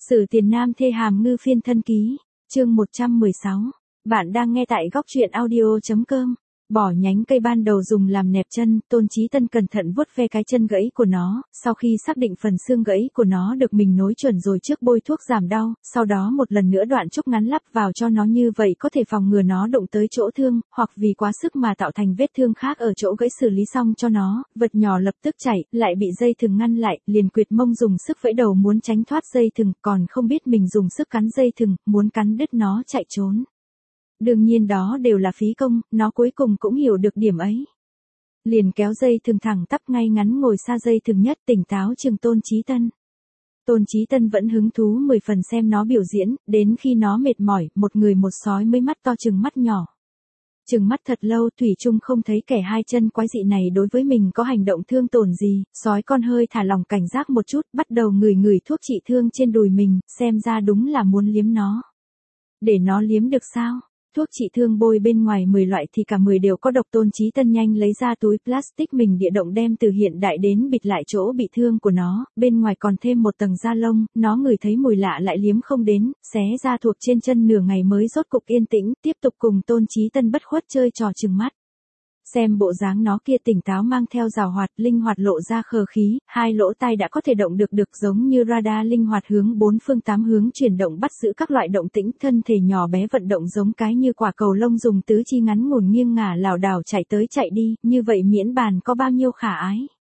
Sử Tiền Nam thê hàm ngư phiên thân ký, chương 116. Bạn đang nghe tại góc truyện audio.com. Bỏ nhánh cây ban đầu dùng làm nẹp chân, Tôn Chí Tân cẩn thận vuốt ve cái chân gãy của nó, sau khi xác định phần xương gãy của nó được mình nối chuẩn rồi trước bôi thuốc giảm đau, sau đó một lần nữa đoạn trúc ngắn lắp vào cho nó, như vậy có thể phòng ngừa nó đụng tới chỗ thương, hoặc vì quá sức mà tạo thành vết thương khác ở chỗ gãy. Xử lý xong cho nó, vật nhỏ lập tức chạy, lại bị dây thừng ngăn lại, liền quệt mông dùng sức vẫy đầu muốn tránh thoát dây thừng, còn không biết mình dùng sức cắn dây thừng, muốn cắn đứt nó chạy trốn. Đương nhiên đó đều là phí công, nó cuối cùng cũng hiểu được điểm ấy. Liền kéo dây thừng thẳng tắp ngay ngắn ngồi xa dây thừng nhất, tỉnh táo chừng Tôn Chí Tân. Tôn Chí Tân vẫn hứng thú 10 phần xem nó biểu diễn, đến khi nó mệt mỏi, một người một sói mới mắt to chừng mắt nhỏ. Chừng mắt thật lâu, thủy chung không thấy kẻ hai chân quái dị này đối với mình có hành động thương tổn gì, sói con hơi thả lòng cảnh giác một chút, bắt đầu ngửi thuốc trị thương trên đùi mình, xem ra đúng là muốn liếm nó. Để nó liếm được sao? Thuốc trị thương bôi bên ngoài 10 loại thì cả 10 đều có độc. Tôn Chí Tân nhanh lấy ra túi plastic mình địa động đem từ hiện đại đến bịt lại chỗ bị thương của nó, bên ngoài còn thêm một tầng da lông, nó ngửi thấy mùi lạ lại liếm không đến, xé ra thuộc trên chân nửa ngày mới rốt cục yên tĩnh, tiếp tục cùng Tôn Chí Tân bất khuất chơi trò trừng mắt. Xem bộ dáng nó kia tỉnh táo mang theo giàu hoạt, linh hoạt lộ ra khờ khí, hai lỗ tai đã có thể động được giống như radar linh hoạt hướng bốn phương tám hướng chuyển động bắt giữ các loại động tĩnh, thân thể nhỏ bé vận động giống cái như quả cầu lông, dùng tứ chi ngắn ngủn nghiêng ngả lảo đảo chạy tới chạy đi, như vậy miễn bàn có bao nhiêu khả ái.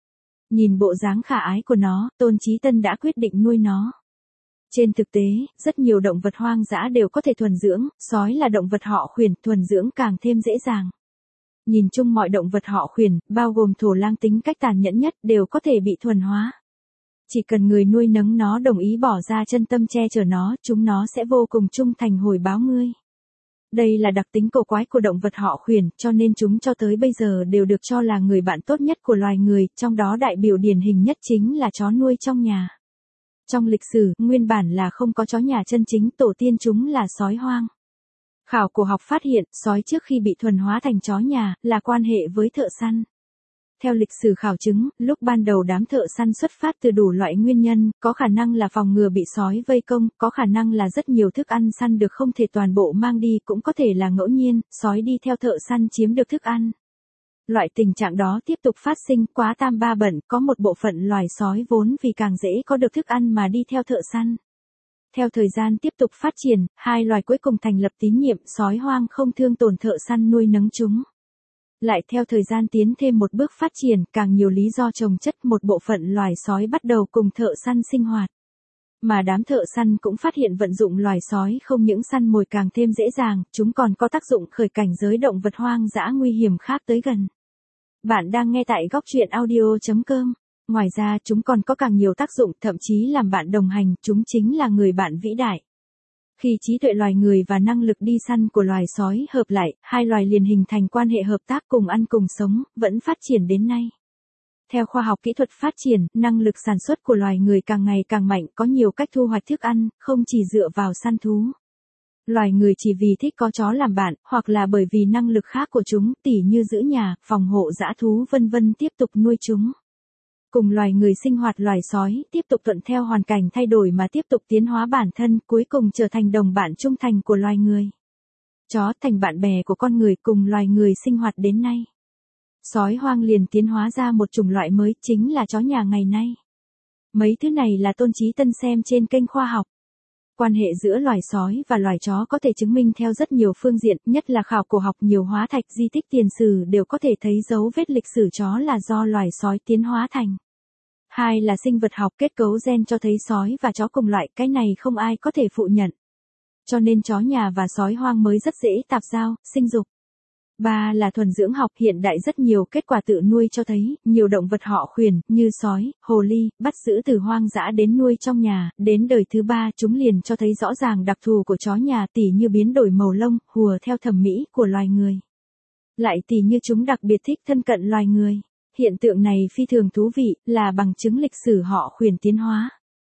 Nhìn bộ dáng khả ái của nó, Tôn Chí Tân đã quyết định nuôi nó. Trên thực tế, rất nhiều động vật hoang dã đều có thể thuần dưỡng, sói là động vật họ khuyển, thuần dưỡng càng thêm dễ dàng. Nhìn chung mọi động vật họ khuyển, bao gồm thổ lang tính cách tàn nhẫn nhất, đều có thể bị thuần hóa. Chỉ cần người nuôi nấng nó đồng ý bỏ ra chân tâm che chở nó, chúng nó sẽ vô cùng trung thành hồi báo ngươi. Đây là đặc tính cổ quái của động vật họ khuyển, cho nên chúng cho tới bây giờ đều được cho là người bạn tốt nhất của loài người, trong đó đại biểu điển hình nhất chính là chó nuôi trong nhà. Trong lịch sử, nguyên bản là không có chó nhà chân chính, tổ tiên chúng là sói hoang. Khảo cổ học phát hiện, sói trước khi bị thuần hóa thành chó nhà, là quan hệ với thợ săn. Theo lịch sử khảo chứng, lúc ban đầu đám thợ săn xuất phát từ đủ loại nguyên nhân, có khả năng là phòng ngừa bị sói vây công, có khả năng là rất nhiều thức ăn săn được không thể toàn bộ mang đi, cũng có thể là ngẫu nhiên, sói đi theo thợ săn chiếm được thức ăn. Loại tình trạng đó tiếp tục phát sinh, quá tam ba bận, có một bộ phận loài sói vốn vì càng dễ có được thức ăn mà đi theo thợ săn. Theo thời gian tiếp tục phát triển, hai loài cuối cùng thành lập tín nhiệm, sói hoang không thương tổn thợ săn nuôi nấng chúng. Lại theo thời gian tiến thêm một bước phát triển, càng nhiều lý do chồng chất, một bộ phận loài sói bắt đầu cùng thợ săn sinh hoạt. Mà đám thợ săn cũng phát hiện vận dụng loài sói không những săn mồi càng thêm dễ dàng, chúng còn có tác dụng khởi cảnh giới động vật hoang dã nguy hiểm khác tới gần. Bạn đang nghe tại góc truyện audio.com. Ngoài ra chúng còn có càng nhiều tác dụng, thậm chí làm bạn đồng hành, chúng chính là người bạn vĩ đại. Khi trí tuệ loài người và năng lực đi săn của loài sói hợp lại, hai loài liền hình thành quan hệ hợp tác cùng ăn cùng sống, vẫn phát triển đến nay. Theo khoa học kỹ thuật phát triển, năng lực sản xuất của loài người càng ngày càng mạnh, có nhiều cách thu hoạch thức ăn, không chỉ dựa vào săn thú. Loài người chỉ vì thích có chó làm bạn, hoặc là bởi vì năng lực khác của chúng, tỉ như giữ nhà, phòng hộ dã thú vân vân, tiếp tục nuôi chúng. Cùng loài người sinh hoạt, loài sói tiếp tục thuận theo hoàn cảnh thay đổi mà tiếp tục tiến hóa bản thân, cuối cùng trở thành đồng bạn trung thành của loài người. Chó thành bạn bè của con người, cùng loài người sinh hoạt đến nay. Sói hoang liền tiến hóa ra một chủng loại mới, chính là chó nhà ngày nay. Mấy thứ này là Tôn Chí Tân xem trên kênh khoa học. Quan hệ giữa loài sói và loài chó có thể chứng minh theo rất nhiều phương diện, nhất là khảo cổ học, nhiều hóa thạch, di tích tiền sử đều có thể thấy dấu vết lịch sử chó là do loài sói tiến hóa thành. Hai là sinh vật học, kết cấu gen cho thấy sói và chó cùng loại, cái này không ai có thể phụ nhận. Cho nên chó nhà và sói hoang mới rất dễ tạp giao, sinh dục. Ba là thuần dưỡng học, hiện đại rất nhiều kết quả tự nuôi cho thấy, nhiều động vật họ khuyển, như sói, hồ ly, bắt giữ từ hoang dã đến nuôi trong nhà, đến đời thứ ba chúng liền cho thấy rõ ràng đặc thù của chó nhà, tỉ như biến đổi màu lông, hùa theo thẩm mỹ của loài người. Lại tỉ như chúng đặc biệt thích thân cận loài người. Hiện tượng này phi thường thú vị, là bằng chứng lịch sử họ khuyển tiến hóa.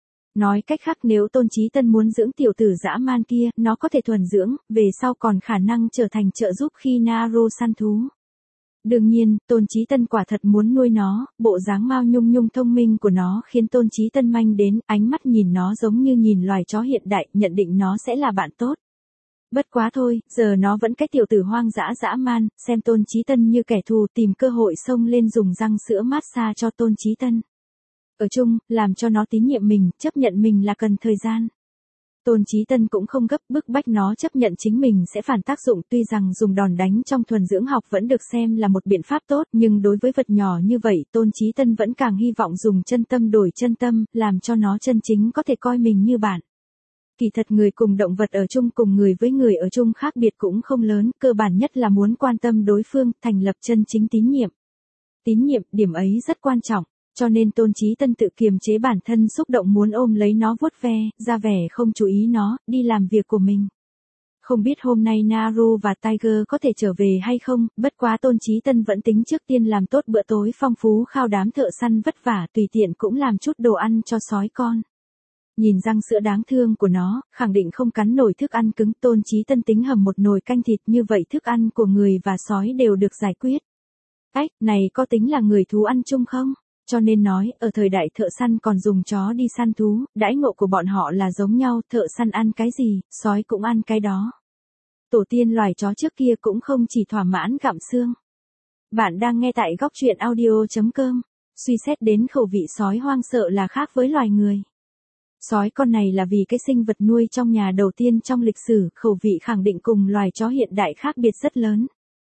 Nói cách khác, nếu Tôn Chí Tân muốn dưỡng tiểu tử dã man kia, nó có thể thuần dưỡng, về sau còn khả năng trở thành trợ giúp khi Naruto săn thú. Đương nhiên, Tôn Chí Tân quả thật muốn nuôi nó, bộ dáng mao nhung nhung thông minh của nó khiến Tôn Chí Tân manh đến, ánh mắt nhìn nó giống như nhìn loài chó hiện đại, nhận định nó sẽ là bạn tốt. Bất quá thôi, giờ nó vẫn cái tiểu tử hoang dã dã man, xem Tôn Chí Tân như kẻ thù, tìm cơ hội xông lên dùng răng sữa massage cho Tôn Chí Tân. Ở chung, làm cho nó tín nhiệm mình, chấp nhận mình là cần thời gian. Tôn Chí Tân cũng không gấp bức bách nó chấp nhận chính mình sẽ phản tác dụng, tuy rằng dùng đòn đánh trong thuần dưỡng học vẫn được xem là một biện pháp tốt, nhưng đối với vật nhỏ như vậy, Tôn Chí Tân vẫn càng hy vọng dùng chân tâm đổi chân tâm, làm cho nó chân chính có thể coi mình như bạn. Kỳ thật người cùng động vật ở chung cùng người với người ở chung khác biệt cũng không lớn, cơ bản nhất là muốn quan tâm đối phương, thành lập chân chính tín nhiệm. Tín nhiệm, điểm ấy rất quan trọng. Cho nên Tôn Chí Tân tự kiềm chế bản thân xúc động muốn ôm lấy nó vuốt ve, ra vẻ không chú ý nó, đi làm việc của mình. Không biết hôm nay Naru và Tiger có thể trở về hay không, bất quá Tôn Chí Tân vẫn tính trước tiên làm tốt bữa tối phong phú khao đám thợ săn vất vả, tùy tiện cũng làm chút đồ ăn cho sói con. Nhìn răng sữa đáng thương của nó, khẳng định không cắn nổi thức ăn cứng, Tôn Chí Tân tính hầm một nồi canh thịt, như vậy thức ăn của người và sói đều được giải quyết. Ách, này có tính là người thú ăn chung không? Cho nên nói, ở thời đại thợ săn còn dùng chó đi săn thú, đãi ngộ của bọn họ là giống nhau, thợ săn ăn cái gì, sói cũng ăn cái đó. Tổ tiên loài chó trước kia cũng không chỉ thỏa mãn gặm xương. Bạn đang nghe tại góc truyện audio.com. Suy xét đến khẩu vị sói hoang sợ là khác với loài người. Sói con này là vì cái sinh vật nuôi trong nhà đầu tiên trong lịch sử, khẩu vị khẳng định cùng loài chó hiện đại khác biệt rất lớn.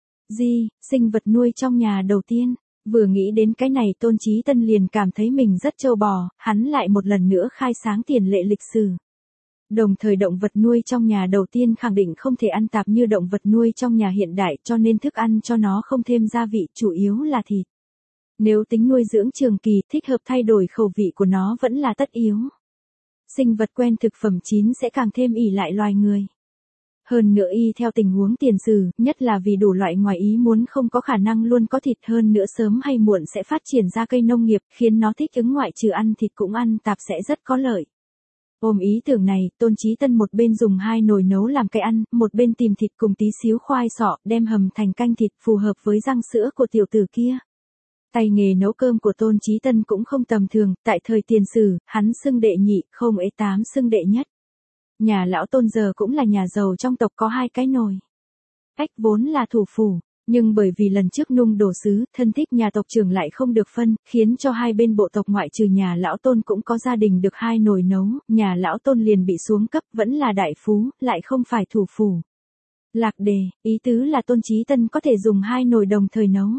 Sinh vật nuôi trong nhà đầu tiên. Vừa nghĩ đến cái này Tôn Chí Tân liền cảm thấy mình rất trâu bò, hắn lại một lần nữa khai sáng tiền lệ lịch sử. Đồng thời động vật nuôi trong nhà đầu tiên khẳng định không thể ăn tạp như động vật nuôi trong nhà hiện đại, cho nên thức ăn cho nó không thêm gia vị, chủ yếu là thịt. Nếu tính nuôi dưỡng trường kỳ, thích hợp thay đổi khẩu vị của nó vẫn là tất yếu. Sinh vật quen thực phẩm chín sẽ càng thêm ỷ lại loài người. Hơn nữa y theo tình huống tiền sử, nhất là vì đủ loại ngoài ý muốn không có khả năng luôn có thịt, hơn nữa sớm hay muộn sẽ phát triển ra cây nông nghiệp, khiến nó thích ứng ngoại trừ ăn thịt cũng ăn tạp sẽ rất có lợi. Ôm ý tưởng này, Tôn Chí Tân một bên dùng 2 nồi nấu làm cái ăn, một bên tìm thịt cùng tí xíu khoai sọ, đem hầm thành canh thịt phù hợp với răng sữa của tiểu tử kia. Tay nghề nấu cơm của Tôn Chí Tân cũng không tầm thường, tại thời tiền sử, hắn xưng đệ nhị, không ế tám xưng đệ nhất. Nhà lão Tôn giờ cũng là nhà giàu trong tộc có 2 cái nồi. Ách vốn là thủ phủ, nhưng bởi vì lần trước nung đồ sứ, thân thích nhà tộc trưởng lại không được phân, khiến cho hai bên bộ tộc ngoại trừ nhà lão Tôn cũng có gia đình được 2 nồi nấu, nhà lão Tôn liền bị xuống cấp, vẫn là đại phú, lại không phải thủ phủ. Lạc đề, ý tứ là Tôn Chí Tân có thể dùng 2 nồi đồng thời nấu.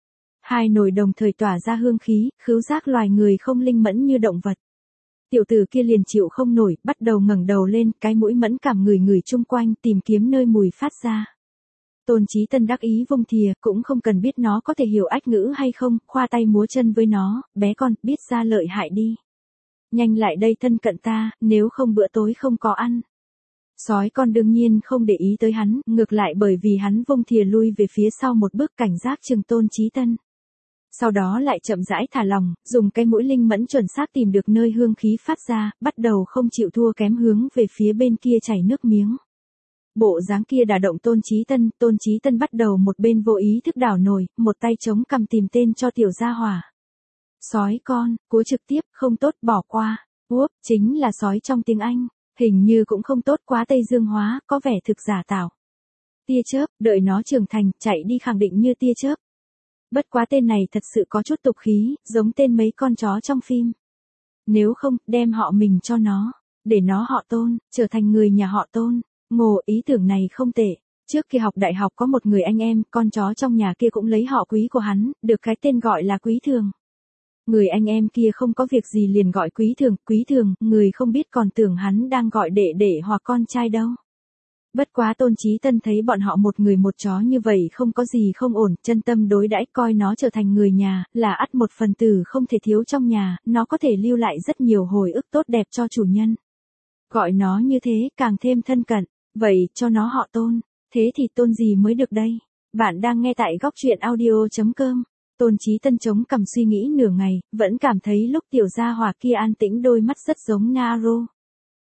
2 nồi đồng thời tỏa ra hương khí, khứu giác loài người không linh mẫn như động vật. Tiểu tử kia liền chịu không nổi, bắt đầu ngẩng đầu lên, cái mũi mẫn cảm người chung quanh, tìm kiếm nơi mùi phát ra. Tôn Chí Tân đắc ý vung thìa, cũng không cần biết nó có thể hiểu ách ngữ hay không, khoa tay múa chân với nó, bé con, biết ra lợi hại đi. Nhanh lại đây thân cận ta, nếu không bữa tối không có ăn. Sói con đương nhiên không để ý tới hắn, ngược lại bởi vì hắn vung thìa lui về phía sau một bước cảnh giác chừng Tôn Chí Tân. Sau đó lại chậm rãi thả lòng, dùng cái mũi linh mẫn chuẩn xác tìm được nơi hương khí phát ra, bắt đầu không chịu thua kém hướng về phía bên kia chảy nước miếng. Bộ dáng kia đả động Tôn Chí Tân bắt đầu một bên vô ý thức đảo nồi, một tay chống cằm tìm tên cho tiểu gia hỏa. Sói con, cú trực tiếp, không tốt bỏ qua. Chính là sói trong tiếng Anh, hình như cũng không tốt quá Tây Dương hóa, có vẻ thực giả tạo. Tia chớp, đợi nó trưởng thành, chạy đi khẳng định như tia chớp. Bất quá tên này thật sự có chút tục khí, giống tên mấy con chó trong phim. Nếu không, đem họ mình cho nó, để nó họ Tôn, trở thành người nhà họ Tôn. Ngộ, ý tưởng này không tệ. Trước khi học đại học có một người anh em, con chó trong nhà kia cũng lấy họ Quý của hắn, được cái tên gọi là Quý Thường. Người anh em kia không có việc gì liền gọi Quý Thường, người không biết còn tưởng hắn đang gọi đệ hoặc con trai đâu. Bất quá Tôn Chí Tân thấy bọn họ một người một chó như vậy không có gì không ổn, chân tâm đối đãi coi nó trở thành người nhà, là ắt một phần tử không thể thiếu trong nhà, nó có thể lưu lại rất nhiều hồi ức tốt đẹp cho chủ nhân. Gọi nó như thế càng thêm thân cận, vậy cho nó họ Tôn, thế thì Tôn gì mới được đây? Bạn đang nghe tại góc truyện audio.com. Tôn Chí Tân chống cằm suy nghĩ nửa ngày, vẫn cảm thấy lúc tiểu gia hỏa kia an tĩnh đôi mắt rất giống Naru.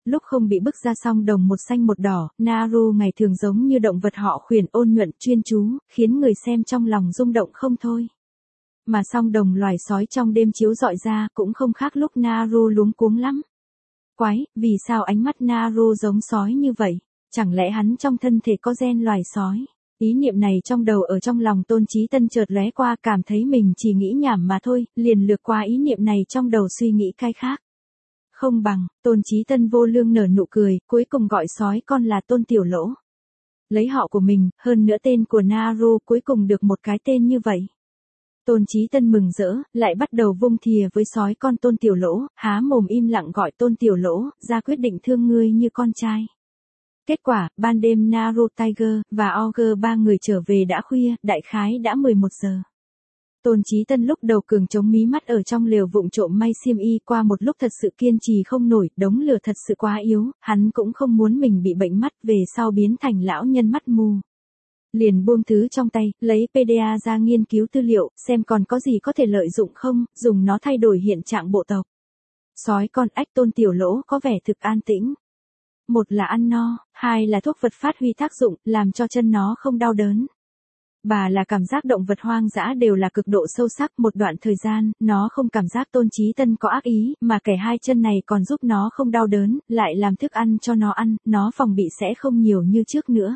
lúc không bị bức ra song đồng một xanh một đỏ, Naru ngày thường giống như động vật họ khuyển ôn nhuận chuyên chú, khiến người xem trong lòng rung động không thôi. Mà song đồng loài sói trong đêm chiếu rọi ra cũng không khác lúc Naru luống cuống lắm. Quái, vì sao ánh mắt Naru giống sói như vậy? Chẳng lẽ hắn trong thân thể có gen loài sói? Ý niệm này trong đầu ở trong lòng Tôn Chí Tân chợt lóe qua, cảm thấy mình chỉ nghĩ nhảm mà thôi, liền lược qua ý niệm này trong đầu suy nghĩ cái khác. Không bằng, Tôn Chí Tân vô lương nở nụ cười, cuối cùng gọi sói con là Tôn Tiểu Lỗ. Lấy họ của mình, hơn nữa tên của Naru cuối cùng được một cái tên như vậy. Tôn Chí Tân mừng rỡ, lại bắt đầu vung thìa với sói con Tôn Tiểu Lỗ, há mồm im lặng gọi Tôn Tiểu Lỗ, ra quyết định thương ngươi như con trai. Kết quả, ban đêm Naru, Tiger, và Ogre ba người trở về đã khuya, đại khái đã 11 giờ. Tôn Chí Tân lúc đầu cường chống mí mắt ở trong lều vụng trộm may xiêm y, qua một lúc thật sự kiên trì không nổi, đống lửa thật sự quá yếu, hắn cũng không muốn mình bị bệnh mắt về sau biến thành lão nhân mắt mù. Liền buông thứ trong tay, lấy PDA ra nghiên cứu tư liệu, xem còn có gì có thể lợi dụng không, dùng nó thay đổi hiện trạng bộ tộc. Sói con ách Tôn Tiểu Lỗ có vẻ thực an tĩnh. Một là ăn no, hai là thuốc vật phát huy tác dụng, làm cho chân nó không đau đớn. Ba là cảm giác động vật hoang dã đều là cực độ sâu sắc, một đoạn thời gian, nó không cảm giác Tôn Chí Tân có ác ý, mà kẻ hai chân này còn giúp nó không đau đớn, lại làm thức ăn cho nó ăn, nó phòng bị sẽ không nhiều như trước nữa.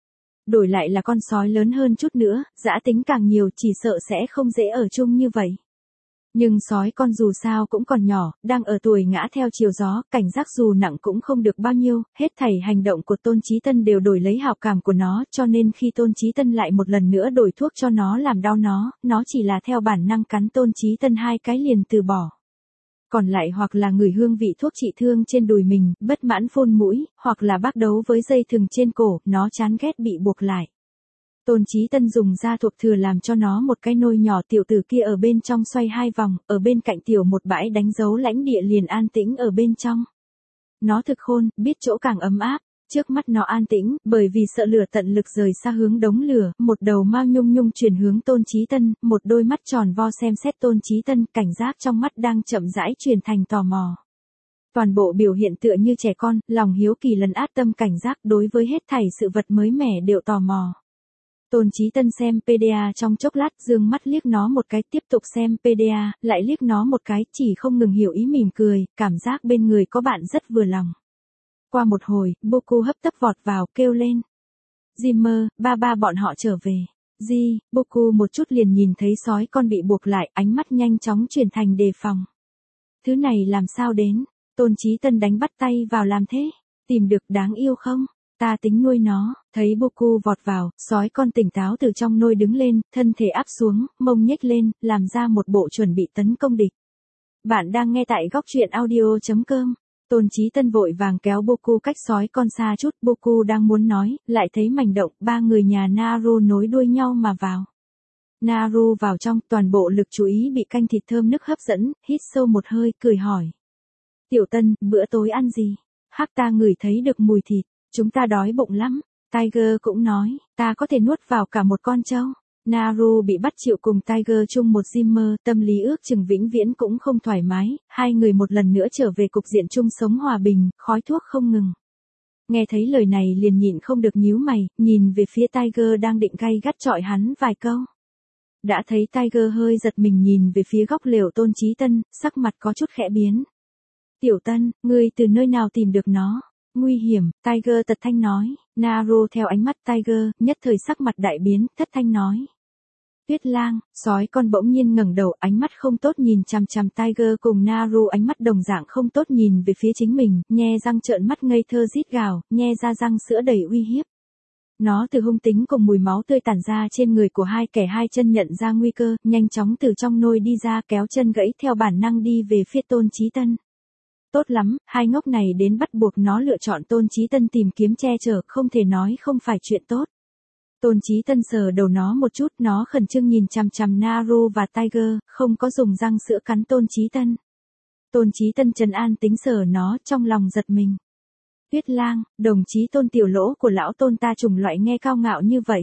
Đổi lại là con sói lớn hơn chút nữa, dã tính càng nhiều, chỉ sợ sẽ không dễ ở chung như vậy. Nhưng sói con dù sao cũng còn nhỏ, đang ở tuổi ngã theo chiều gió, cảnh giác dù nặng cũng không được bao nhiêu, hết thảy hành động của Tôn Chí Tân đều đổi lấy hảo cảm của nó, cho nên khi Tôn Chí Tân lại một lần nữa đổi thuốc cho nó làm đau nó chỉ là theo bản năng cắn Tôn Chí Tân hai cái liền từ bỏ. Còn lại hoặc là ngửi hương vị thuốc trị thương trên đùi mình, bất mãn phun mũi, hoặc là bác đấu với dây thừng trên cổ, nó chán ghét bị buộc lại. Tôn Chí Tân dùng da thuộc thừa làm cho nó một cái nôi nhỏ, tiểu tử kia ở bên trong xoay hai vòng, ở bên cạnh tiểu một bãi đánh dấu lãnh địa liền an tĩnh ở bên trong. Nó thực khôn, biết chỗ càng ấm áp, trước mắt nó an tĩnh, bởi vì sợ lửa tận lực rời xa hướng đống lửa, một đầu Mao Nhung Nhung chuyển hướng Tôn Chí Tân, một đôi mắt tròn vo xem xét Tôn Chí Tân, cảnh giác trong mắt đang chậm rãi chuyển thành tò mò. Toàn bộ biểu hiện tựa như trẻ con, lòng hiếu kỳ lấn át tâm cảnh giác, đối với hết thảy sự vật mới mẻ đều tò mò. Tôn Chí Tân xem PDA trong chốc lát, dương mắt liếc nó một cái, tiếp tục xem PDA, lại liếc nó một cái, chỉ không ngừng hiểu ý mỉm cười, cảm giác bên người có bạn rất vừa lòng. Qua một hồi, Boku hấp tấp vọt vào, kêu lên. Jimmer, ba bọn họ trở về. Boku một chút liền nhìn thấy sói con bị buộc lại, ánh mắt nhanh chóng chuyển thành đề phòng. Thứ này làm sao đến? Tôn Chí Tân đánh bắt tay vào làm thế. Tìm được đáng yêu không? Ta tính nuôi nó. Thấy Boku vọt vào, sói con tỉnh táo từ trong nôi đứng lên, thân thể áp xuống, mông nhếch lên, làm ra một bộ chuẩn bị tấn công địch. Bạn đang nghe tại góc truyện audio.com. Tôn Chí Tân vội vàng kéo Boku cách sói con xa chút, Boku đang muốn nói, lại thấy mảnh động, ba người nhà Naru nối đuôi nhau mà vào. Naru vào trong, toàn bộ lực chú ý bị canh thịt thơm nức hấp dẫn, hít sâu một hơi, cười hỏi. Tiểu Tân, bữa tối ăn gì? Hắc, ta ngửi thấy được mùi thịt, chúng ta đói bụng lắm. Tiger cũng nói, ta có thể nuốt vào cả một con trâu. Naru bị bắt chịu cùng Tiger chung một Jimmer, tâm lý ước chừng vĩnh viễn cũng không thoải mái, hai người một lần nữa trở về cục diện chung sống hòa bình, khói thuốc không ngừng. Nghe thấy lời này liền nhịn không được nhíu mày, nhìn về phía Tiger đang định gay gắt chọi hắn vài câu. Đã thấy Tiger hơi giật mình nhìn về phía góc lều Tôn Chí Tân, sắc mặt có chút khẽ biến. Tiểu Tân, ngươi từ nơi nào tìm được nó? Nguy hiểm, Tiger tật thanh nói. Naru theo ánh mắt Tiger, nhất thời sắc mặt đại biến, thất thanh nói. Tuyết Lang, sói con bỗng nhiên ngẩng đầu, ánh mắt không tốt nhìn chằm chằm Tiger cùng Naru, ánh mắt đồng dạng không tốt nhìn về phía chính mình, nhe răng trợn mắt ngây thơ rít gào, nhe ra răng sữa đầy uy hiếp. Nó từ hung tính cùng mùi máu tươi tản ra trên người của hai kẻ hai chân nhận ra nguy cơ, nhanh chóng từ trong nôi đi ra, kéo chân gãy theo bản năng đi về phía Tôn Chí Tân. Tốt lắm, hai ngốc này đến bắt buộc nó lựa chọn Tôn Chí Tân tìm kiếm che chở, không thể nói không phải chuyện tốt. Tôn Chí Tân sờ đầu nó một chút, nó khẩn trương nhìn chằm chằm Naru và Tiger, không có dùng răng sữa cắn Tôn Chí Tân. Tôn Chí Tân trấn an tính sờ nó, trong lòng giật mình. Tuyết Lang, đồng chí Tôn Tiểu Lỗ của lão Tôn ta chủng loại nghe cao ngạo như vậy.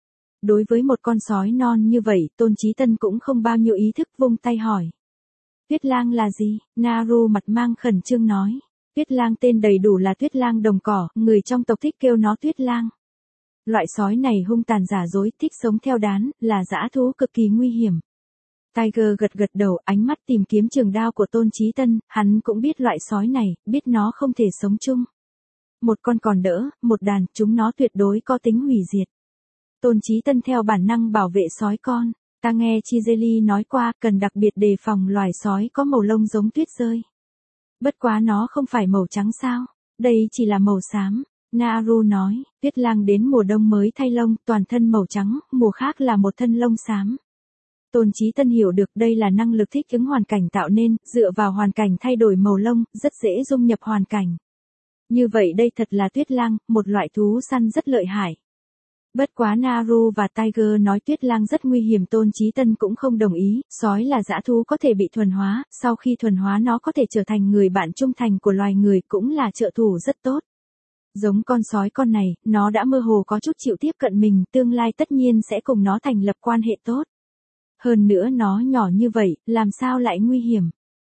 Đối với một con sói non như vậy, Tôn Chí Tân cũng không bao nhiêu ý thức, vung tay hỏi. Tuyết Lang là gì? Naru mặt mang khẩn trương nói. Tuyết lang tên đầy đủ là Tuyết lang đồng cỏ, người trong tộc thích kêu nó Tuyết lang. Loại sói này hung tàn giả dối, thích sống theo đán, là dã thú cực kỳ nguy hiểm. Tiger gật gật đầu, ánh mắt tìm kiếm trường đao của Tôn Chí Tân, hắn cũng biết loại sói này, biết nó không thể sống chung. Một con còn đỡ, một đàn, chúng nó tuyệt đối có tính hủy diệt. Tôn Chí Tân theo bản năng bảo vệ sói con. Ta nghe Chizeli nói qua, cần đặc biệt đề phòng loài sói có màu lông giống tuyết rơi. Bất quá nó không phải màu trắng sao, đây chỉ là màu xám. Naru nói, Tuyết lang đến mùa đông mới thay lông, toàn thân màu trắng, mùa khác là một thân lông xám. Tôn Chí Tân hiểu được đây là năng lực thích ứng hoàn cảnh tạo nên, dựa vào hoàn cảnh thay đổi màu lông, rất dễ dung nhập hoàn cảnh. Như vậy đây thật là Tuyết lang, một loại thú săn rất lợi hại. Bất quá Naru và Tiger nói Tuyết lang rất nguy hiểm, Tôn Chí Tân cũng không đồng ý, sói là dã thú có thể bị thuần hóa, sau khi thuần hóa nó có thể trở thành người bạn trung thành của loài người, cũng là trợ thủ rất tốt. Giống con sói con này, nó đã mơ hồ có chút chịu tiếp cận mình, tương lai tất nhiên sẽ cùng nó thành lập quan hệ tốt. Hơn nữa nó nhỏ như vậy, làm sao lại nguy hiểm?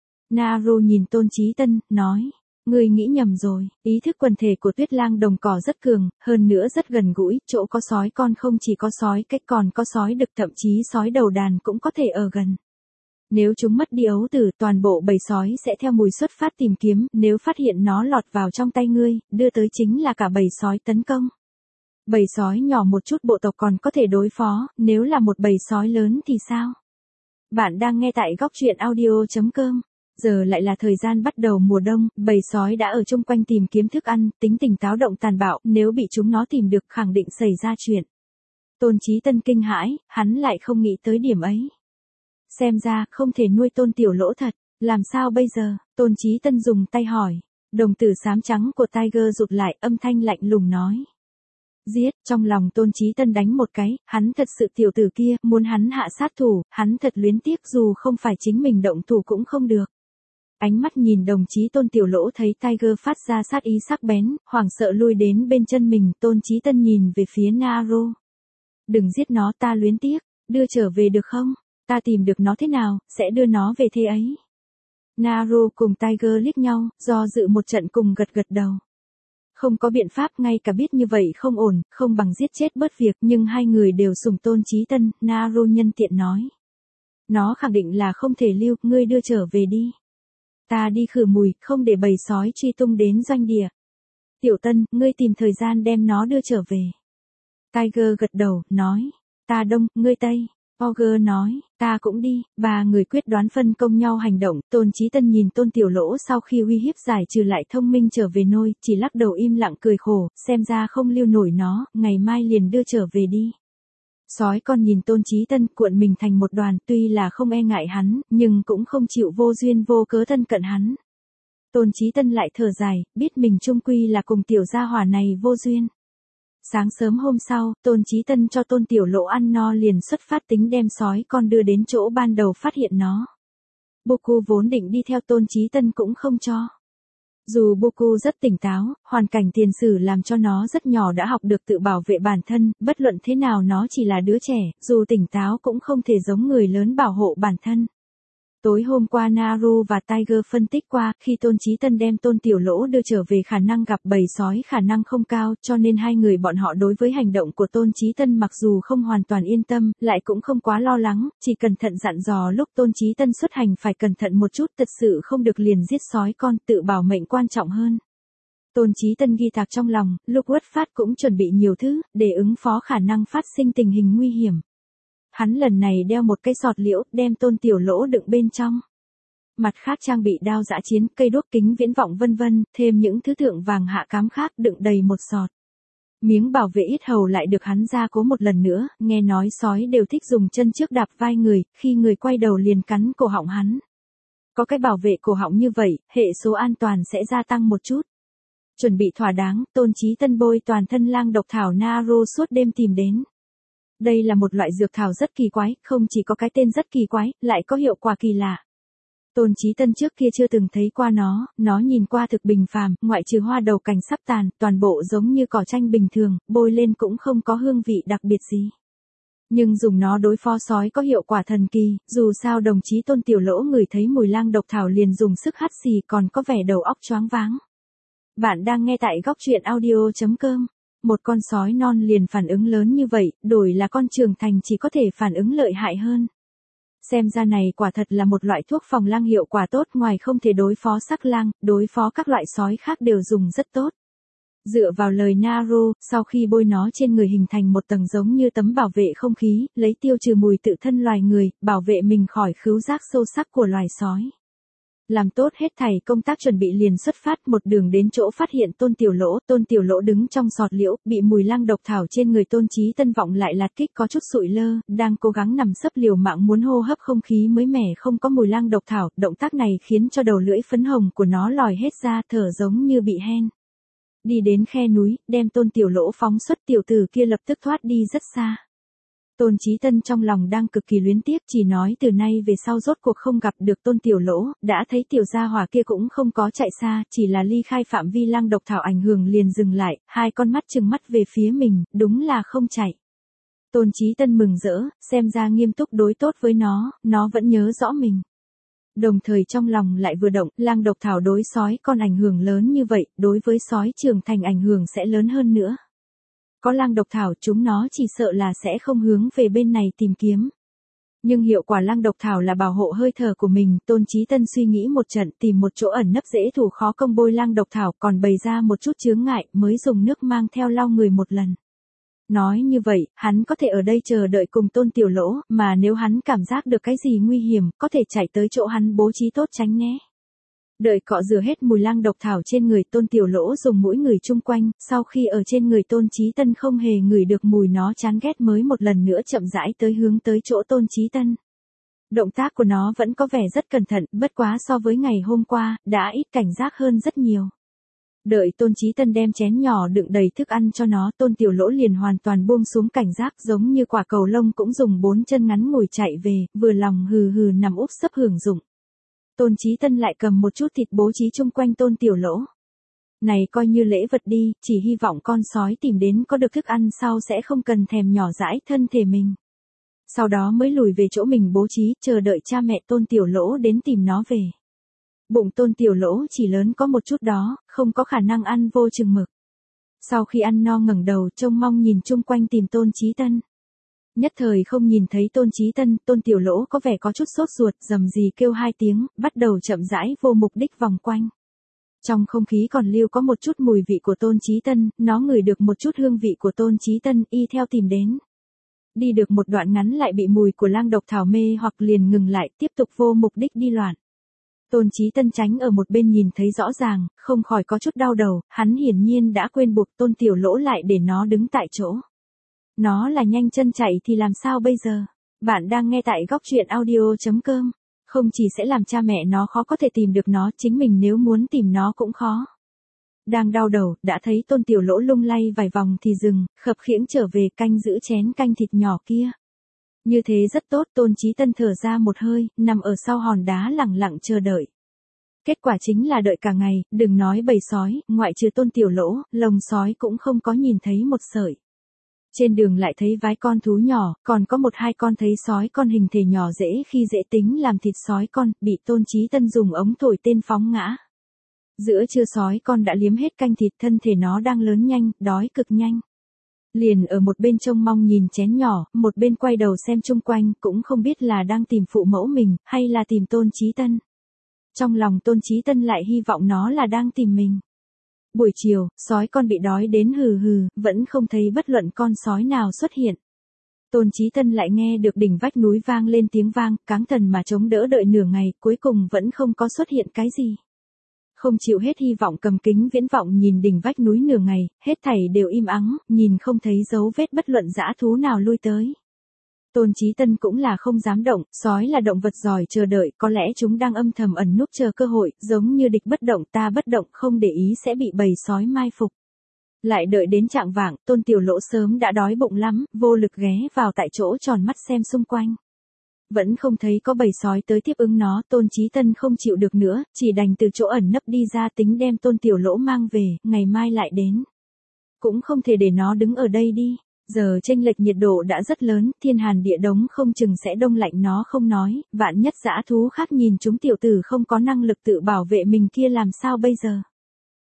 Naru nhìn Tôn Chí Tân, nói. Ngươi nghĩ nhầm rồi, ý thức quần thể của Tuyết lang đồng cỏ rất cường, hơn nữa rất gần gũi, chỗ có sói con không chỉ có sói cách còn có sói đực, thậm chí sói đầu đàn cũng có thể ở gần. Nếu chúng mất đi ấu tử, toàn bộ bầy sói sẽ theo mùi xuất phát tìm kiếm, nếu phát hiện nó lọt vào trong tay ngươi, đưa tới chính là cả bầy sói tấn công. Bầy sói nhỏ một chút bộ tộc còn có thể đối phó, nếu là một bầy sói lớn thì sao? Bạn đang nghe tại góc truyện audio.com. Giờ lại là thời gian bắt đầu mùa đông, bầy sói đã ở chung quanh tìm kiếm thức ăn, tính tình táo động tàn bạo, nếu bị chúng nó tìm được khẳng định xảy ra chuyện. Tôn Chí Tân kinh hãi, hắn lại không nghĩ tới điểm ấy. Xem ra, không thể nuôi Tôn Tiểu Lỗ thật, làm sao bây giờ? Tôn Chí Tân dùng tay hỏi. Đồng tử xám trắng của Tiger rụt lại, âm thanh lạnh lùng nói. Giết, trong lòng Tôn Chí Tân đánh một cái, hắn thật sự tiểu tử kia, muốn hắn hạ sát thủ, hắn thật luyến tiếc dù không phải chính mình động thủ cũng không được. Ánh mắt nhìn đồng chí Tôn Tiểu Lỗ thấy Tiger phát ra sát ý sắc bén, hoảng sợ lui đến bên chân mình, Tôn Chí Tân nhìn về phía Naru. Đừng giết nó, ta luyến tiếc, đưa trở về được không? Ta tìm được nó thế nào, sẽ đưa nó về thế ấy. Naru cùng Tiger liếc nhau, do dự một trận cùng gật gật đầu. Không có biện pháp, ngay cả biết như vậy không ổn, không bằng giết chết bớt việc, nhưng hai người đều sùng Tôn Chí Tân, Naru nhân tiện nói. Nó khẳng định là không thể lưu, ngươi đưa trở về đi. Ta đi khử mùi, không để bầy sói truy tung đến doanh địa. Tiểu Tân, ngươi tìm thời gian đem nó đưa trở về. Tiger gật đầu, nói. Ta đông, ngươi tây. Ogre nói, ta cũng đi. Ba người quyết đoán phân công nhau hành động. Tôn Chí Tân nhìn Tôn Tiểu Lỗ sau khi uy hiếp giải trừ lại thông minh trở về nôi, chỉ lắc đầu im lặng cười khổ, xem ra không lưu nổi nó, ngày mai liền đưa trở về đi. Sói con nhìn Tôn Chí Tân cuộn mình thành một đoàn, tuy là không e ngại hắn, nhưng cũng không chịu vô duyên vô cớ thân cận hắn. Tôn Chí Tân lại thở dài, biết mình chung quy là cùng tiểu gia hỏa này vô duyên. Sáng sớm hôm sau, Tôn Chí Tân cho Tôn Tiểu Lỗ ăn no liền xuất phát tính đem sói con đưa đến chỗ ban đầu phát hiện nó. Boku vốn định đi theo Tôn Chí Tân cũng không cho. Dù Boku rất tỉnh táo, hoàn cảnh tiền sử làm cho nó rất nhỏ đã học được tự bảo vệ bản thân, bất luận thế nào nó chỉ là đứa trẻ, dù tỉnh táo cũng không thể giống người lớn bảo hộ bản thân. Tối hôm qua Naru và Tiger phân tích qua, khi Tôn Chí Tân đem Tôn Tiểu Lỗ đưa trở về khả năng gặp bầy sói khả năng không cao, cho nên hai người bọn họ đối với hành động của Tôn Chí Tân mặc dù không hoàn toàn yên tâm, lại cũng không quá lo lắng, chỉ cẩn thận dặn dò lúc Tôn Chí Tân xuất hành phải cẩn thận một chút, thật sự không được liền giết sói con, tự bảo mệnh quan trọng hơn. Tôn Chí Tân ghi tạc trong lòng, lúc Uất Phát cũng chuẩn bị nhiều thứ, để ứng phó khả năng phát sinh tình hình nguy hiểm. Hắn lần này đeo một cây sọt liễu, đem Tôn Tiểu Lỗ đựng bên trong. Mặt khác trang bị đao dã chiến, cây đuốc kính viễn vọng vân vân, thêm những thứ thượng vàng hạ cám khác đựng đầy một sọt. Miếng bảo vệ yết hầu lại được hắn gia cố một lần nữa, nghe nói sói đều thích dùng chân trước đạp vai người, khi người quay đầu liền cắn cổ họng hắn. Có cái bảo vệ cổ họng như vậy, hệ số an toàn sẽ gia tăng một chút. Chuẩn bị thỏa đáng, Tôn Chí Tân bôi toàn thân lang độc thảo Naru suốt đêm tìm đến. Đây là một loại dược thảo rất kỳ quái, không chỉ có cái tên rất kỳ quái, lại có hiệu quả kỳ lạ. Tôn Chí Tân trước kia chưa từng thấy qua nó nhìn qua thực bình phàm, ngoại trừ hoa đầu cành sắp tàn, toàn bộ giống như cỏ tranh bình thường, bôi lên cũng không có hương vị đặc biệt gì. Nhưng dùng nó đối phó sói có hiệu quả thần kỳ, dù sao đồng chí Tôn Tiểu Lỗ ngửi thấy mùi lang độc thảo liền dùng sức hắt xì còn có vẻ đầu óc choáng váng. Bạn đang nghe tại góc truyện audio.com. Một con sói non liền phản ứng lớn như vậy, đổi là con trưởng thành chỉ có thể phản ứng lợi hại hơn. Xem ra này quả thật là một loại thuốc phòng lang hiệu quả tốt, ngoài không thể đối phó sắc lang, đối phó các loại sói khác đều dùng rất tốt. Dựa vào lời Naru, sau khi bôi nó trên người hình thành một tầng giống như tấm bảo vệ không khí, lấy tiêu trừ mùi tự thân loài người, bảo vệ mình khỏi khứu giác sâu sắc của loài sói. Làm tốt hết thảy công tác chuẩn bị liền xuất phát, một đường đến chỗ phát hiện Tôn Tiểu Lỗ đứng trong sọt liễu, bị mùi lang độc thảo trên người Tôn Chí Tân vọng lại lạt kích có chút sụi lơ, đang cố gắng nằm sấp liều mạng muốn hô hấp không khí mới mẻ không có mùi lang độc thảo, động tác này khiến cho đầu lưỡi phấn hồng của nó lòi hết ra, thở giống như bị hen. Đi đến khe núi, đem Tôn Tiểu Lỗ phóng xuất, tiểu tử kia lập tức thoát đi rất xa. Tôn Chí Tân trong lòng đang cực kỳ luyến tiếc, chỉ nói từ nay về sau rốt cuộc không gặp được Tôn Tiểu Lỗ, đã thấy tiểu gia hỏa kia cũng không có chạy xa, chỉ là ly khai phạm vi lang độc thảo ảnh hưởng liền dừng lại, hai con mắt trừng mắt về phía mình, đúng là không chạy. Tôn Chí Tân mừng rỡ, xem ra nghiêm túc đối tốt với nó vẫn nhớ rõ mình. Đồng thời trong lòng lại vừa động, lang độc thảo đối sói con ảnh hưởng lớn như vậy, đối với sói trưởng thành ảnh hưởng sẽ lớn hơn nữa. Có lang độc thảo chúng nó chỉ sợ là sẽ không hướng về bên này tìm kiếm. Nhưng hiệu quả lang độc thảo là bảo hộ hơi thở của mình, Tôn Chí Tân suy nghĩ một trận tìm một chỗ ẩn nấp dễ thủ khó công bôi lang độc thảo còn bày ra một chút chướng ngại mới dùng nước mang theo lau người một lần. Nói như vậy, hắn có thể ở đây chờ đợi cùng Tôn Tiểu Lỗ, mà nếu hắn cảm giác được cái gì nguy hiểm, có thể chạy tới chỗ hắn bố trí tốt tránh né. Đợi cọ rửa hết mùi lang độc thảo trên người Tôn Tiểu Lỗ dùng mũi ngửi chung quanh, sau khi ở trên người Tôn Chí Tân không hề ngửi được mùi nó chán ghét mới một lần nữa chậm rãi hướng tới chỗ Tôn Chí Tân. Động tác của nó vẫn có vẻ rất cẩn thận, bất quá so với ngày hôm qua, đã ít cảnh giác hơn rất nhiều. Đợi Tôn Chí Tân đem chén nhỏ đựng đầy thức ăn cho nó, Tôn Tiểu Lỗ liền hoàn toàn buông xuống cảnh giác, giống như quả cầu lông cũng dùng 4 chân ngắn ngủi chạy về, vừa lòng hừ hừ nằm úp sấp hưởng dụng. Tôn Chí Tân lại cầm một chút thịt bố trí chung quanh Tôn Tiểu Lỗ. Này coi như lễ vật đi, chỉ hy vọng con sói tìm đến có được thức ăn sau sẽ không cần thèm nhỏ dãi thân thể mình. Sau đó mới lùi về chỗ mình bố trí, chờ đợi cha mẹ Tôn Tiểu Lỗ đến tìm nó về. Bụng Tôn Tiểu Lỗ chỉ lớn có một chút đó, không có khả năng ăn vô chừng mực. Sau khi ăn no ngẩng đầu trông mong nhìn chung quanh tìm Tôn Chí Tân. Nhất thời không nhìn thấy Tôn Chí Tân, Tôn Tiểu Lỗ có vẻ có chút sốt ruột, rầm rì kêu 2 tiếng, bắt đầu chậm rãi vô mục đích vòng quanh. Trong không khí còn lưu có một chút mùi vị của Tôn Chí Tân, nó ngửi được một chút hương vị của Tôn Chí Tân, y theo tìm đến. Đi được một đoạn ngắn lại bị mùi của lang độc thảo mê hoặc liền ngừng lại, tiếp tục vô mục đích đi loạn. Tôn Chí Tân tránh ở một bên nhìn thấy rõ ràng, không khỏi có chút đau đầu, hắn hiển nhiên đã quên buộc Tôn Tiểu Lỗ lại để nó đứng tại chỗ. Nó là nhanh chân chạy thì làm sao bây giờ? Bạn đang nghe tại góc truyện audio.com. Không chỉ sẽ làm cha mẹ nó khó có thể tìm được nó, chính mình nếu muốn tìm nó cũng khó. Đang đau đầu, đã thấy Tôn Tiểu Lỗ lung lay vài vòng thì dừng, khập khiễng trở về canh giữ chén canh thịt nhỏ kia. Như thế rất tốt, Tôn Chí Tân thở ra một hơi, nằm ở sau hòn đá lặng lặng chờ đợi. Kết quả chính là đợi cả ngày, đừng nói bầy sói, ngoại trừ Tôn Tiểu Lỗ, lồng sói cũng không có nhìn thấy một sợi. Trên đường lại thấy vài con thú nhỏ, còn có 1-2 con thấy sói con hình thể nhỏ dễ khi dễ tính làm thịt sói con, bị Tôn Chí Tân dùng ống thổi tên phóng ngã. Giữa trưa sói con đã liếm hết canh thịt, thân thể nó đang lớn nhanh, đói cực nhanh. Liền ở một bên trông mong nhìn chén nhỏ, một bên quay đầu xem chung quanh, cũng không biết là đang tìm phụ mẫu mình, hay là tìm Tôn Chí Tân. Trong lòng Tôn Chí Tân lại hy vọng nó là đang tìm mình. Buổi chiều, sói con bị đói đến hừ hừ, vẫn không thấy bất luận con sói nào xuất hiện. Tôn Chí Tân lại nghe được đỉnh vách núi vang lên tiếng vang, cáng thần mà chống đỡ đợi nửa ngày, cuối cùng vẫn không có xuất hiện cái gì. Không chịu hết hy vọng cầm kính viễn vọng nhìn đỉnh vách núi nửa ngày, hết thảy đều im ắng, nhìn không thấy dấu vết bất luận dã thú nào lui tới. Tôn Chí Tân cũng là không dám động, sói là động vật giỏi chờ đợi, có lẽ chúng đang âm thầm ẩn núp chờ cơ hội, giống như địch bất động ta bất động không để ý sẽ bị bầy sói mai phục. Lại đợi đến chạng vạng, Tôn Tiểu Lỗ sớm đã đói bụng lắm, vô lực ghé vào tại chỗ tròn mắt xem xung quanh. Vẫn không thấy có bầy sói tới tiếp ứng nó, Tôn Chí Tân không chịu được nữa, chỉ đành từ chỗ ẩn nấp đi ra tính đem Tôn Tiểu Lỗ mang về, ngày mai lại đến. Cũng không thể để nó đứng ở đây đi. Giờ chênh lệch nhiệt độ đã rất lớn, thiên hàn địa đống không chừng sẽ đông lạnh nó không nói, vạn nhất dã thú khác nhìn chúng tiểu tử không có năng lực tự bảo vệ mình kia làm sao bây giờ.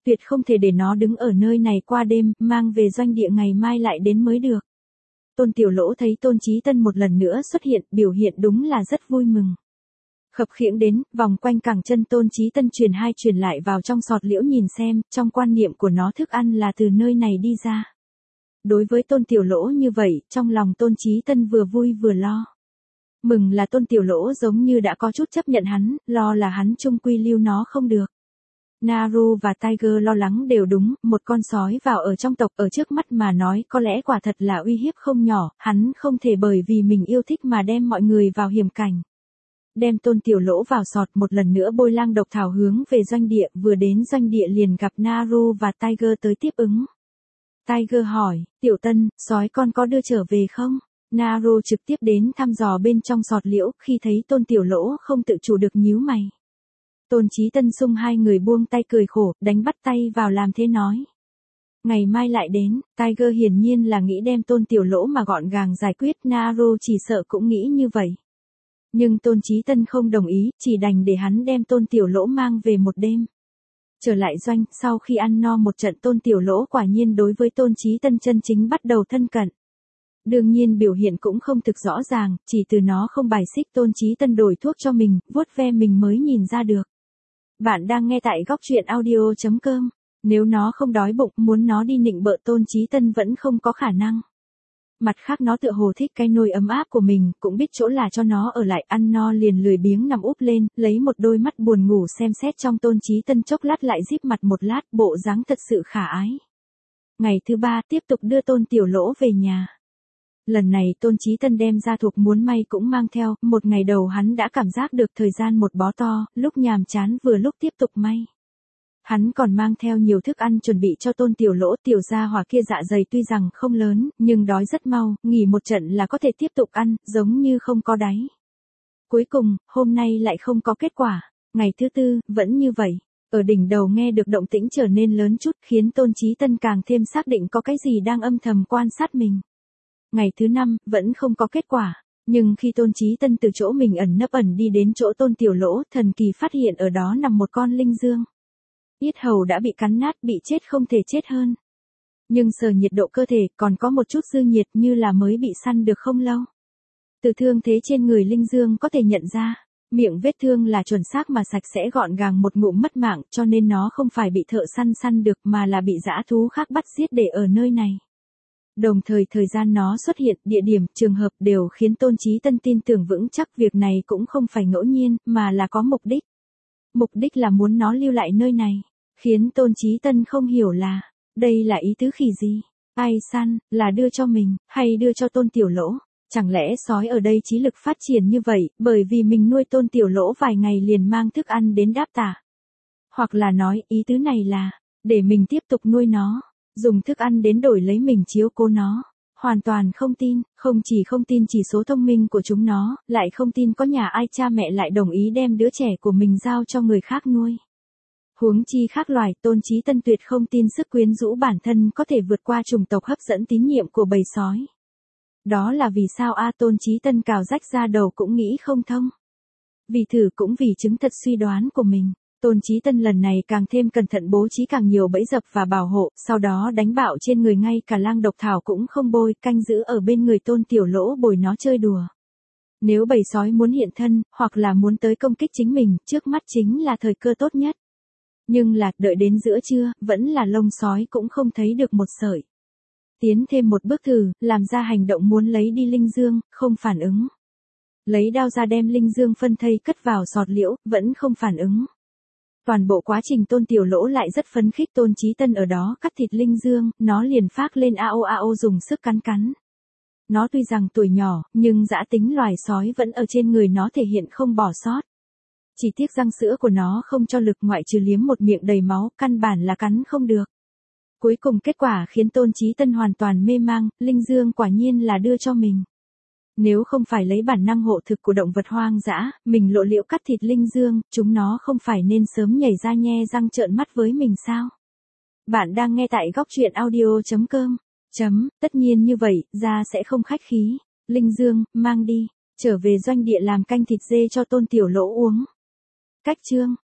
tuyệt không thể để nó đứng ở nơi này qua đêm, mang về doanh địa ngày mai lại đến mới được. Tôn Tiểu Lỗ thấy Tôn Chí Tân một lần nữa xuất hiện, biểu hiện đúng là rất vui mừng. Khập khiễng đến, vòng quanh cẳng chân Tôn Chí Tân truyền lại vào trong sọt liễu nhìn xem, trong quan niệm của nó thức ăn là từ nơi này đi ra. Đối với Tôn Tiểu Lỗ như vậy, trong lòng Tôn Chí Tân vừa vui vừa lo. Mừng là Tôn Tiểu Lỗ giống như đã có chút chấp nhận hắn, lo là hắn chung quy lưu nó không được. Naru và Tiger lo lắng đều đúng, một con sói vào ở trong tộc ở trước mắt mà nói có lẽ quả thật là uy hiếp không nhỏ, hắn không thể bởi vì mình yêu thích mà đem mọi người vào hiểm cảnh. Đem Tôn Tiểu Lỗ vào sọt một lần nữa bôi lang độc thảo hướng về doanh địa, vừa đến doanh địa liền gặp Naru và Tiger tới tiếp ứng. Tiger hỏi, Tiểu Tân, sói con có đưa trở về không? Naru trực tiếp đến thăm dò bên trong sọt liễu, khi thấy Tôn Tiểu Lỗ không tự chủ được nhíu mày. Tôn Chí Tân xung hai người buông tay cười khổ, đánh bắt tay vào làm thế nói. Ngày mai lại đến, Tiger hiển nhiên là nghĩ đem Tôn Tiểu Lỗ mà gọn gàng giải quyết, Naru chỉ sợ cũng nghĩ như vậy. Nhưng Tôn Chí Tân không đồng ý, chỉ đành để hắn đem Tôn Tiểu Lỗ mang về một đêm. Trở lại doanh, sau khi ăn no một trận Tôn Tiểu Lỗ quả nhiên đối với Tôn Chí Tân chân chính bắt đầu thân cận. Đương nhiên biểu hiện cũng không thực rõ ràng, chỉ từ nó không bài xích Tôn Chí Tân đổi thuốc cho mình, vuốt ve mình mới nhìn ra được. Bạn đang nghe tại góc truyện audio.com. Nếu nó không đói bụng, muốn nó đi nịnh bợ Tôn Chí Tân vẫn không có khả năng. Mặt khác nó tựa hồ thích cái nồi ấm áp của mình, cũng biết chỗ là cho nó ở lại, ăn no liền lười biếng nằm úp lên, lấy một đôi mắt buồn ngủ xem xét trong Tôn Chí Tân chốc lát lại díp mặt một lát, bộ dáng thật sự khả ái. Ngày thứ 3 tiếp tục đưa Tôn Tiểu Lỗ về nhà. Lần này Tôn Chí Tân đem ra thuộc muốn may cũng mang theo, một ngày đầu hắn đã cảm giác được thời gian một bó to, lúc nhàm chán vừa lúc tiếp tục may. Hắn còn mang theo nhiều thức ăn chuẩn bị cho Tôn Tiểu Lỗ, tiểu gia hỏa kia dạ dày tuy rằng không lớn, nhưng đói rất mau, nghỉ một trận là có thể tiếp tục ăn, giống như không có đáy. Cuối cùng, hôm nay lại không có kết quả, ngày thứ 4, vẫn như vậy. Ở đỉnh đầu nghe được động tĩnh trở nên lớn chút, khiến Tôn Chí Tân càng thêm xác định có cái gì đang âm thầm quan sát mình. Ngày thứ 5, vẫn không có kết quả, nhưng khi Tôn Chí Tân từ chỗ mình ẩn nấp đi đến chỗ Tôn Tiểu Lỗ, thần kỳ phát hiện ở đó nằm một con linh dương. Yết hầu đã bị cắn nát, bị chết không thể chết hơn. Nhưng sờ nhiệt độ cơ thể, còn có một chút dư nhiệt như là mới bị săn được không lâu. Từ thương thế trên người linh dương có thể nhận ra, miệng vết thương là chuẩn xác mà sạch sẽ gọn gàng, một ngụm mất mạng, cho nên nó không phải bị thợ săn được mà là bị dã thú khác bắt giết để ở nơi này. Đồng thời thời gian nó xuất hiện, địa điểm, trường hợp đều khiến Tôn Chí Tân tin tưởng vững chắc việc này cũng không phải ngẫu nhiên, mà là có mục đích. Mục đích là muốn nó lưu lại nơi này, khiến Tôn Chí Tân không hiểu là, đây là ý tứ khỉ gì, ai săn, là đưa cho mình, hay đưa cho Tôn Tiểu Lỗ, chẳng lẽ sói ở đây trí lực phát triển như vậy, bởi vì mình nuôi Tôn Tiểu Lỗ vài ngày liền mang thức ăn đến đáp trả. Hoặc là nói, ý tứ này là, để mình tiếp tục nuôi nó. Dùng thức ăn đến đổi lấy mình chiếu cố nó. Hoàn toàn không tin, không tin chỉ số thông minh của chúng nó, lại không tin có nhà ai cha mẹ lại đồng ý đem đứa trẻ của mình giao cho người khác nuôi. Huống chi khác loài, Tôn Chí Tân tuyệt không tin sức quyến rũ bản thân có thể vượt qua chủng tộc hấp dẫn tín nhiệm của bầy sói. Đó là vì sao Tôn Chí Tân cào rách ra đầu cũng nghĩ không thông. Vì thử cũng vì chứng thật suy đoán của mình. Tôn Chí Tân lần này càng thêm cẩn thận bố trí càng nhiều bẫy dập và bảo hộ, sau đó đánh bạo trên người, ngay cả lang độc thảo cũng không bôi, canh giữ ở bên người Tôn Tiểu Lỗ bồi nó chơi đùa. Nếu bầy sói muốn hiện thân, hoặc là muốn tới công kích chính mình, trước mắt chính là thời cơ tốt nhất. Nhưng là, đợi đến giữa trưa, vẫn là lông sói cũng không thấy được một sợi. Tiến thêm một bước thử, làm ra hành động muốn lấy đi linh dương, không phản ứng. Lấy đao ra đem linh dương phân thây cất vào sọt liễu, vẫn không phản ứng. Toàn bộ quá trình Tôn Tiểu Lỗ lại rất phấn khích, Tôn Chí Tân ở đó cắt thịt linh dương, nó liền phác lên ao dùng sức cắn. Nó tuy rằng tuổi nhỏ, nhưng dã tính loài sói vẫn ở trên người nó thể hiện không bỏ sót. Chỉ tiếc răng sữa của nó không cho lực, ngoại trừ liếm một miệng đầy máu, căn bản là cắn không được. Cuối cùng kết quả khiến Tôn Chí Tân hoàn toàn mê mang, linh dương quả nhiên là đưa cho mình. Nếu không phải lấy bản năng hộ thực của động vật hoang dã, mình lộ liễu cắt thịt linh dương, chúng nó không phải nên sớm nhảy ra nhe răng trợn mắt với mình sao? Bạn đang nghe tại góc truyện audio.com. Tất nhiên như vậy, ra sẽ không khách khí. Linh dương, mang đi, trở về doanh địa làm canh thịt dê cho Tôn Tiểu Lỗ uống. Cách chương